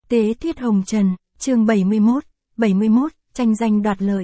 Tế Thuyết Hồng Trần, chương 71, tranh giành đoạt lợi.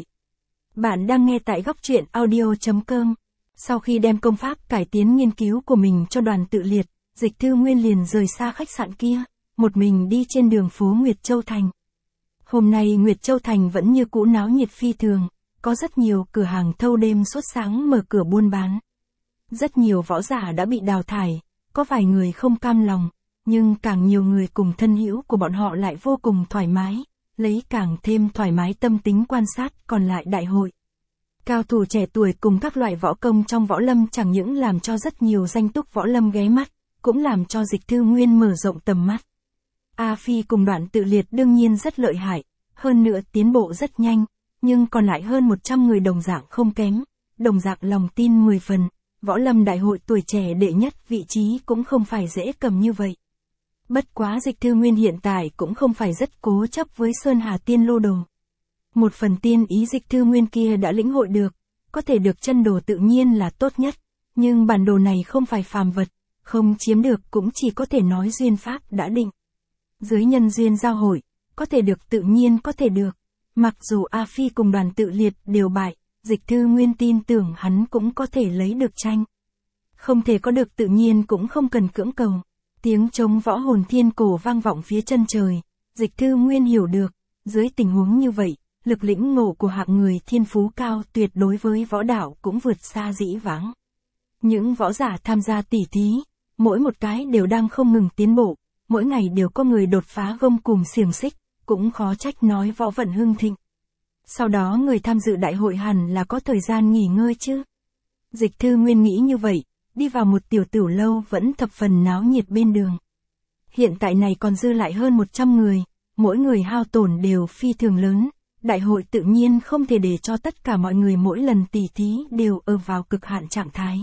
Bạn đang nghe tại góc truyện audio.com. Sau khi đem công pháp cải tiến nghiên cứu của mình cho Đoàn Tự Liệt, Dịch Thư Nguyên liền rời xa khách sạn kia, một mình đi trên đường phố Nguyệt Châu Thành. Hôm nay Nguyệt Châu Thành vẫn như cũ náo nhiệt phi thường, có rất nhiều cửa hàng thâu đêm suốt sáng mở cửa buôn bán. Rất nhiều võ giả đã bị đào thải, có vài người không cam lòng, nhưng càng nhiều người cùng thân hữu của bọn họ lại vô cùng thoải mái, lấy càng thêm thoải mái tâm tính quan sát còn lại đại hội. Cao thủ trẻ tuổi cùng các loại võ công trong võ lâm chẳng những làm cho rất nhiều danh túc võ lâm ghé mắt, cũng làm cho Dịch Thư Nguyên mở rộng tầm mắt. A Phi cùng Đoạn Tự Liệt đương nhiên rất lợi hại, hơn nữa tiến bộ rất nhanh, nhưng còn lại hơn 100 người đồng dạng không kém, đồng dạng lòng tin 10 phần, võ lâm đại hội tuổi trẻ đệ nhất vị trí cũng không phải dễ cầm như vậy. Bất quá Dịch Thư Nguyên hiện tại cũng không phải rất cố chấp với Sơn Hà Tiên Lô Đồ. Một phần tiên ý Dịch Thư Nguyên kia đã lĩnh hội được, có thể được chân đồ tự nhiên là tốt nhất, nhưng bản đồ này không phải phàm vật, không chiếm được cũng chỉ có thể nói duyên pháp đã định. Dưới nhân duyên giao hội, có thể được tự nhiên có thể được, mặc dù A Phi cùng Đoàn Tự Liệt đều bại, Dịch Thư Nguyên tin tưởng hắn cũng có thể lấy được tranh. Không thể có được tự nhiên cũng không cần cưỡng cầu. Tiếng trống võ hồn thiên cổ vang vọng phía chân trời, Dịch Thư Nguyên hiểu được, dưới tình huống như vậy, lực lĩnh ngộ của hạng người thiên phú cao tuyệt đối với võ đạo cũng vượt xa dĩ vãng. Những võ giả tham gia tỉ thí, mỗi một cái đều đang không ngừng tiến bộ, mỗi ngày đều có người đột phá gông cùm xiềng xích, cũng khó trách nói võ vận hưng thịnh. Sau đó người tham dự đại hội hẳn là có thời gian nghỉ ngơi chứ. Dịch Thư Nguyên nghĩ như vậy, đi vào một tiểu tửu lâu vẫn thập phần náo nhiệt bên đường. Hiện tại này còn dư lại hơn 100 người, mỗi người hao tổn đều phi thường lớn, đại hội tự nhiên không thể để cho tất cả mọi người mỗi lần tỉ thí đều ở vào cực hạn trạng thái.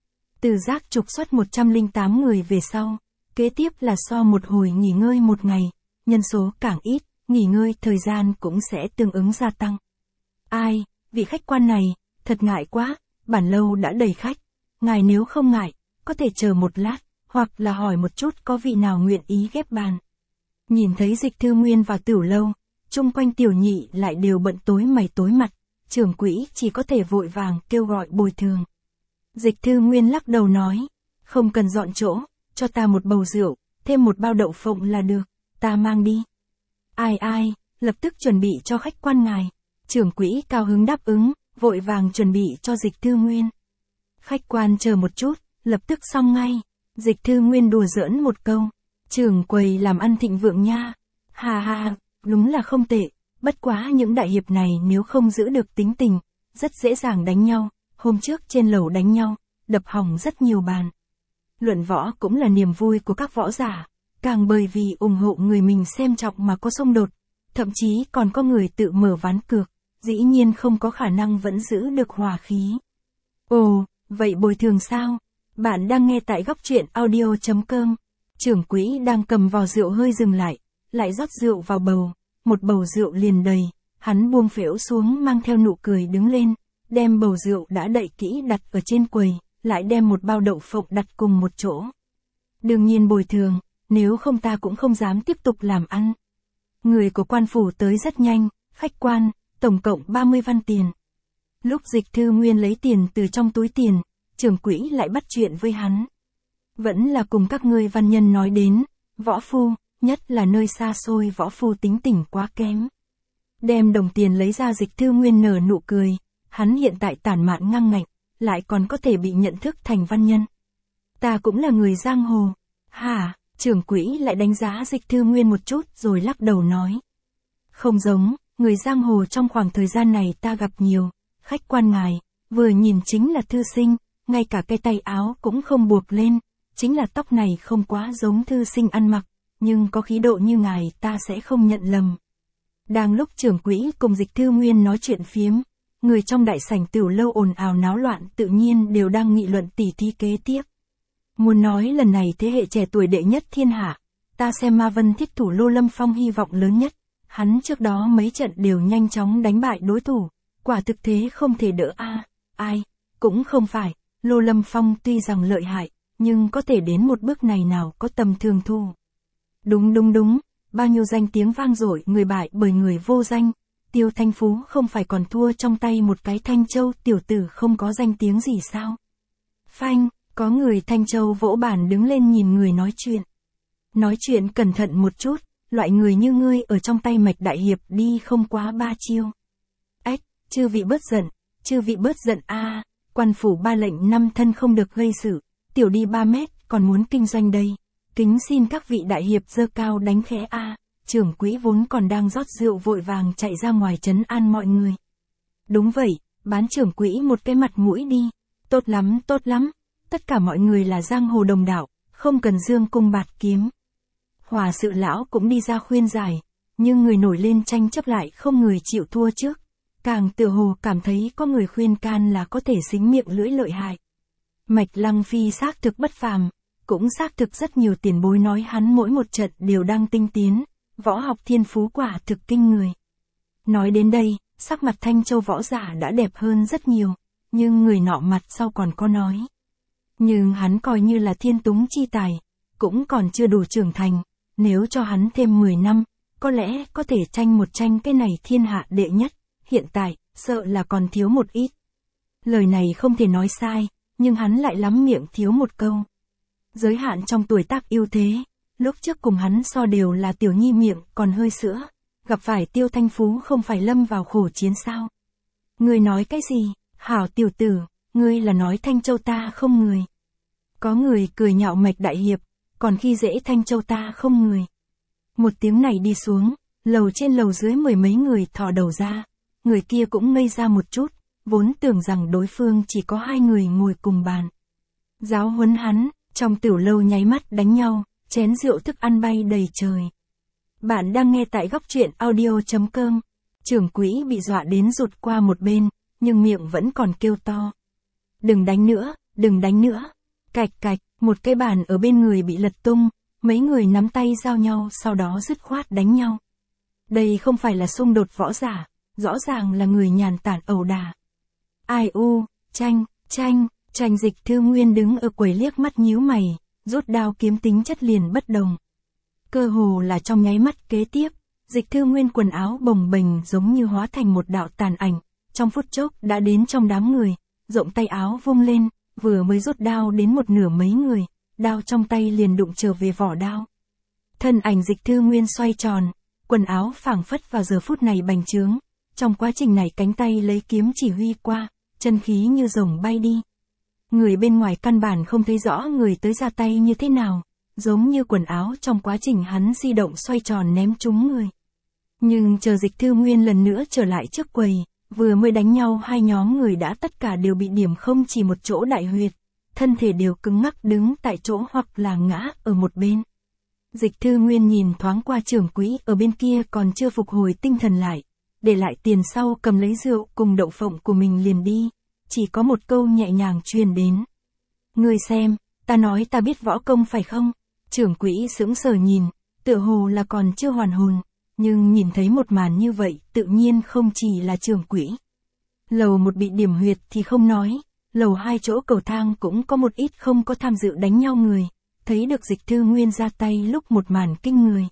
Từ giác trục xuất 108 người về sau, kế tiếp là so một hồi nghỉ ngơi một ngày, nhân số càng ít, nghỉ ngơi thời gian cũng sẽ tương ứng gia tăng. Ai, vị khách quan này, thật ngại quá, bản lâu đã đầy khách. Ngài nếu không ngại, có thể chờ một lát, hoặc là hỏi một chút có vị nào nguyện ý ghép bàn. Nhìn thấy Dịch Thư Nguyên vào tửu lâu, chung quanh tiểu nhị lại đều bận tối mày tối mặt, trưởng quỹ chỉ có thể vội vàng kêu gọi bồi thường. Dịch Thư Nguyên lắc đầu nói, không cần dọn chỗ, cho ta một bầu rượu, thêm một bao đậu phộng là được, ta mang đi. Ai, lập tức chuẩn bị cho khách quan ngài. Trưởng quỹ cao hứng đáp ứng, vội vàng chuẩn bị cho Dịch Thư Nguyên. Khách quan chờ một chút, lập tức xong ngay. Dịch Thư Nguyên đùa giỡn một câu. Trưởng quầy làm ăn thịnh vượng nha. Ha, đúng là không tệ. Bất quá những đại hiệp này nếu không giữ được tính tình, rất dễ dàng đánh nhau. Hôm trước trên lầu đánh nhau, đập hỏng rất nhiều bàn. Luận võ cũng là niềm vui của các võ giả. Càng bởi vì ủng hộ người mình xem trọng mà có xung đột. Thậm chí còn có người tự mở ván cược. Dĩ nhiên không có khả năng vẫn giữ được hòa khí. Ồ, vậy bồi thường sao? Bạn đang nghe tại góc truyện audio.com. Trưởng quỹ đang cầm vò rượu hơi dừng lại rót rượu vào bầu, một bầu rượu liền đầy, hắn buông phễu xuống mang theo nụ cười đứng lên, đem bầu rượu đã đậy kỹ đặt ở trên quầy, lại đem một bao đậu phộng đặt cùng một chỗ. Đương nhiên bồi thường, nếu không ta cũng không dám tiếp tục làm ăn. Người của quan phủ tới rất nhanh, khách quan, tổng cộng 30 văn tiền. Lúc Dịch Thư Nguyên lấy tiền từ trong túi tiền, trưởng quỹ lại bắt chuyện với hắn. Vẫn là cùng các ngươi văn nhân nói đến, võ phu, nhất là nơi xa xôi võ phu tính tình quá kém. Đem đồng tiền lấy ra Dịch Thư Nguyên nở nụ cười, hắn hiện tại tản mạn ngang ngạnh, lại còn có thể bị nhận thức thành văn nhân. Ta cũng là người giang hồ. Hả, trưởng quỹ lại đánh giá Dịch Thư Nguyên một chút rồi lắc đầu nói. Không giống, người giang hồ trong khoảng thời gian này ta gặp nhiều. Khách quan ngài, vừa nhìn chính là thư sinh, ngay cả cái tay áo cũng không buộc lên, chính là tóc này không quá giống thư sinh ăn mặc, nhưng có khí độ như ngài ta sẽ không nhận lầm. Đang lúc trưởng quỹ cùng Dịch Thư Nguyên nói chuyện phiếm, người trong đại sảnh tửu lâu ồn ào náo loạn tự nhiên đều đang nghị luận tỉ thí kế tiếp. Muốn nói lần này thế hệ trẻ tuổi đệ nhất thiên hạ, ta xem Ma Vân Thiết thủ Lô Lâm Phong hy vọng lớn nhất, hắn trước đó mấy trận đều nhanh chóng đánh bại đối thủ. Quả thực thế không thể đỡ ai, cũng không phải, Lô Lâm Phong tuy rằng lợi hại, nhưng có thể đến một bước này nào có tầm thường thu. Đúng, bao nhiêu danh tiếng vang dội người bại bởi người vô danh, Tiêu Thanh Phú không phải còn thua trong tay một cái Thanh Châu tiểu tử không có danh tiếng gì sao? Phanh, có người Thanh Châu vỗ bàn đứng lên nhìn người nói chuyện. Nói chuyện cẩn thận một chút, loại người như ngươi ở trong tay Mạch Đại Hiệp đi không quá 3 chiêu. Ếch, chư vị bớt giận a, quan phủ 3 lệnh 5 thân không được gây sự, tiểu đi 3 mét, còn muốn kinh doanh đây. Kính xin các vị đại hiệp giơ cao đánh khẽ a. Trưởng quỹ vốn còn đang rót rượu vội vàng chạy ra ngoài trấn an mọi người. Đúng vậy, bán trưởng quỹ một cái mặt mũi đi. Tốt lắm, tất cả mọi người là giang hồ đồng đạo, không cần dương cung bạt kiếm. Hòa sự lão cũng đi ra khuyên giải, nhưng người nổi lên tranh chấp lại không người chịu thua trước. Càng tựa hồ cảm thấy có người khuyên can là có thể xính miệng lưỡi lợi hại. Mạch Lăng Phi xác thực bất phàm, cũng xác thực rất nhiều tiền bối nói hắn mỗi một trận đều đang tinh tiến, võ học thiên phú quả thực kinh người. Nói đến đây, sắc mặt Thanh Châu võ giả đã đẹp hơn rất nhiều, nhưng người nọ mặt sau còn có nói. Nhưng hắn coi như là thiên túng chi tài, cũng còn chưa đủ trưởng thành, nếu cho hắn thêm 10 năm, có lẽ có thể tranh một tranh cái này thiên hạ đệ nhất, hiện tại, sợ là còn thiếu một ít. Lời này không thể nói sai, nhưng hắn lại lắm miệng thiếu một câu. Giới hạn trong tuổi tác ưu thế, lúc trước cùng hắn so đều là tiểu nhi miệng còn hơi sữa, gặp phải Tiêu Thanh Phú không phải lâm vào khổ chiến sao. Ngươi nói cái gì, hảo tiểu tử, ngươi là nói Thanh Châu ta không người. Có người cười nhạo Mạch Đại Hiệp, còn khi dễ Thanh Châu ta không người. Một tiếng này đi xuống, lầu trên lầu dưới 10 mấy người thò đầu ra, người kia cũng ngây ra một chút, vốn tưởng rằng đối phương chỉ có 2 người ngồi cùng bàn. Giáo huấn hắn, trong tiểu lâu nháy mắt đánh nhau, chén rượu thức ăn bay đầy trời. Bạn đang nghe tại góc truyện audio.com. Trưởng quỹ bị dọa đến rụt qua một bên, nhưng miệng vẫn còn kêu to. Đừng đánh nữa. Cạch cạch, một cái bàn ở bên người bị lật tung, mấy người nắm tay giao nhau sau đó dứt khoát đánh nhau. Đây không phải là xung đột võ giả, rõ ràng là người nhàn tản ẩu đả. Ai u, tranh Dịch Thư Nguyên đứng ở quầy liếc mắt nhíu mày, rút đao kiếm tính chất liền bất đồng. Cơ hồ là trong nháy mắt kế tiếp, Dịch Thư Nguyên quần áo bồng bềnh giống như hóa thành một đạo tàn ảnh, trong phút chốc đã đến trong đám người, rộng tay áo vung lên, vừa mới rút đao đến một nửa mấy người, đao trong tay liền đụng trở về vỏ đao. Thân ảnh Dịch Thư Nguyên xoay tròn, quần áo phảng phất vào giờ phút này bành trướng, trong quá trình này cánh tay lấy kiếm chỉ huy qua, chân khí như rồng bay đi. Người bên ngoài căn bản không thấy rõ người tới ra tay như thế nào, giống như quần áo trong quá trình hắn di động xoay tròn ném trúng người. Nhưng chờ Dịch Thư Nguyên lần nữa trở lại trước quầy, vừa mới đánh nhau 2 nhóm người đã tất cả đều bị điểm không chỉ một chỗ đại huyệt, thân thể đều cứng ngắc đứng tại chỗ hoặc là ngã ở một bên. Dịch Thư Nguyên nhìn thoáng qua trưởng quỹ ở bên kia còn chưa phục hồi tinh thần lại, để lại tiền sau cầm lấy rượu cùng đậu phộng của mình liền đi, chỉ có một câu nhẹ nhàng truyền đến. Ngươi xem, ta nói ta biết võ công phải không? Trưởng quỹ sững sờ nhìn, tựa hồ là còn chưa hoàn hồn, nhưng nhìn thấy một màn như vậy tự nhiên không chỉ là trưởng quỹ. Lầu 1 bị điểm huyệt thì không nói, lầu 2 chỗ cầu thang cũng có một ít không có tham dự đánh nhau người, thấy được Dịch Thư Nguyên ra tay lúc một màn kinh người.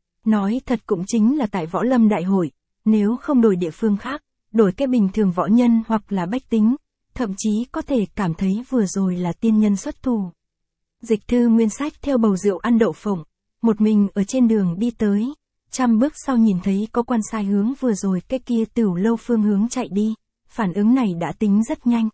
Nói thật cũng chính là tại Võ Lâm Đại hội, nếu không đổi địa phương khác, đổi cái bình thường võ nhân hoặc là bách tính, thậm chí có thể cảm thấy vừa rồi là tiên nhân xuất thủ. Dịch Thư Nguyên xách theo bầu rượu ăn đậu phộng, một mình ở trên đường đi tới, 100 bước sau nhìn thấy có quan sai hướng vừa rồi cái kia tửu lâu phương hướng chạy đi, phản ứng này đã tính rất nhanh.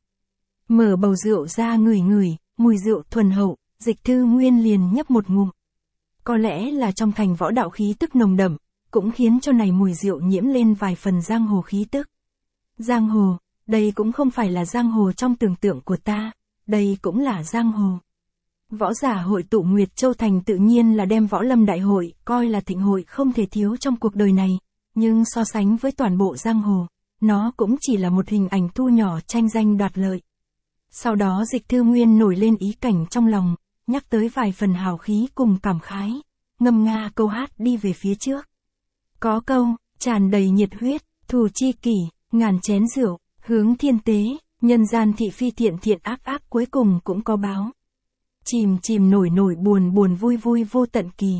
Mở bầu rượu ra ngửi ngửi, mùi rượu thuần hậu, Dịch Thư Nguyên liền nhấp một ngụm. Có lẽ là trong thành võ đạo khí tức nồng đậm, cũng khiến cho này mùi rượu nhiễm lên vài phần giang hồ khí tức. Giang hồ, đây cũng không phải là giang hồ trong tưởng tượng của ta, đây cũng là giang hồ. Võ giả hội tụ Nguyệt Châu Thành tự nhiên là đem Võ Lâm Đại hội coi là thịnh hội không thể thiếu trong cuộc đời này, nhưng so sánh với toàn bộ giang hồ, nó cũng chỉ là một hình ảnh thu nhỏ tranh danh đoạt lợi. Sau đó Dịch Thư Nguyên nổi lên ý cảnh trong lòng, nhắc tới vài phần hào khí cùng cảm khái, ngâm nga câu hát đi về phía trước. Có câu, tràn đầy nhiệt huyết, thù chi kỷ, ngàn chén rượu, hướng thiên tế, nhân gian thị phi thiện thiện ác ác cuối cùng cũng có báo. Chìm chìm nổi nổi buồn buồn vui vui vô tận kỳ,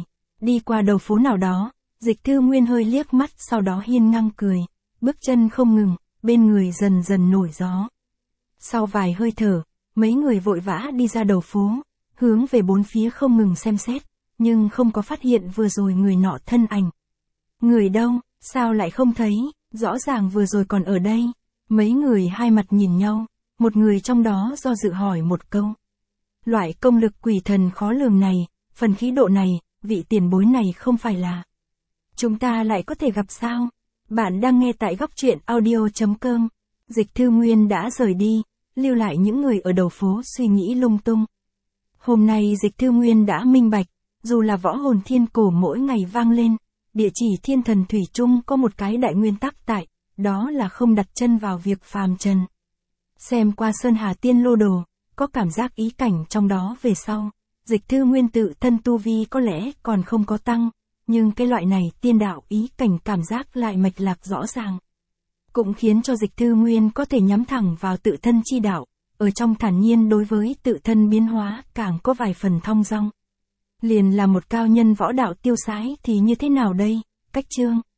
Đi qua đầu phố nào đó, Dịch Thư Nguyên hơi liếc mắt sau đó hiên ngang cười, bước chân không ngừng, bên người dần dần nổi gió. Sau vài hơi thở, mấy người vội vã đi ra đầu phố, hướng về bốn phía không ngừng xem xét, nhưng không có phát hiện vừa rồi người nọ thân ảnh. Người đâu, sao lại không thấy, rõ ràng vừa rồi còn ở đây. Mấy người hai mặt nhìn nhau, một người trong đó do dự hỏi một câu. Loại công lực quỷ thần khó lường này, phần khí độ này, vị tiền bối này không phải là chúng ta lại có thể gặp sao? Bạn đang nghe tại góc truyện audio.com. Dịch Thư Nguyên đã rời đi, lưu lại những người ở đầu phố suy nghĩ lung tung. Hôm nay Dịch Thư Nguyên đã minh bạch, dù là võ hồn thiên cổ mỗi ngày vang lên, địa chỉ thiên thần thủy chung có một cái đại nguyên tắc tại, đó là không đặt chân vào việc phàm trần. Xem qua Sơn Hà Tiên Lô Đồ, có cảm giác ý cảnh trong đó về sau, Dịch Thư Nguyên tự thân tu vi có lẽ còn không có tăng, nhưng cái loại này tiên đạo ý cảnh cảm giác lại mạch lạc rõ ràng. Cũng khiến cho Dịch Thư Nguyên có thể nhắm thẳng vào tự thân chi đạo, ở trong thản nhiên đối với tự thân biến hóa càng có vài phần thong dong. Liền là một cao nhân võ đạo tiêu sái thì như thế nào đây, cách chương.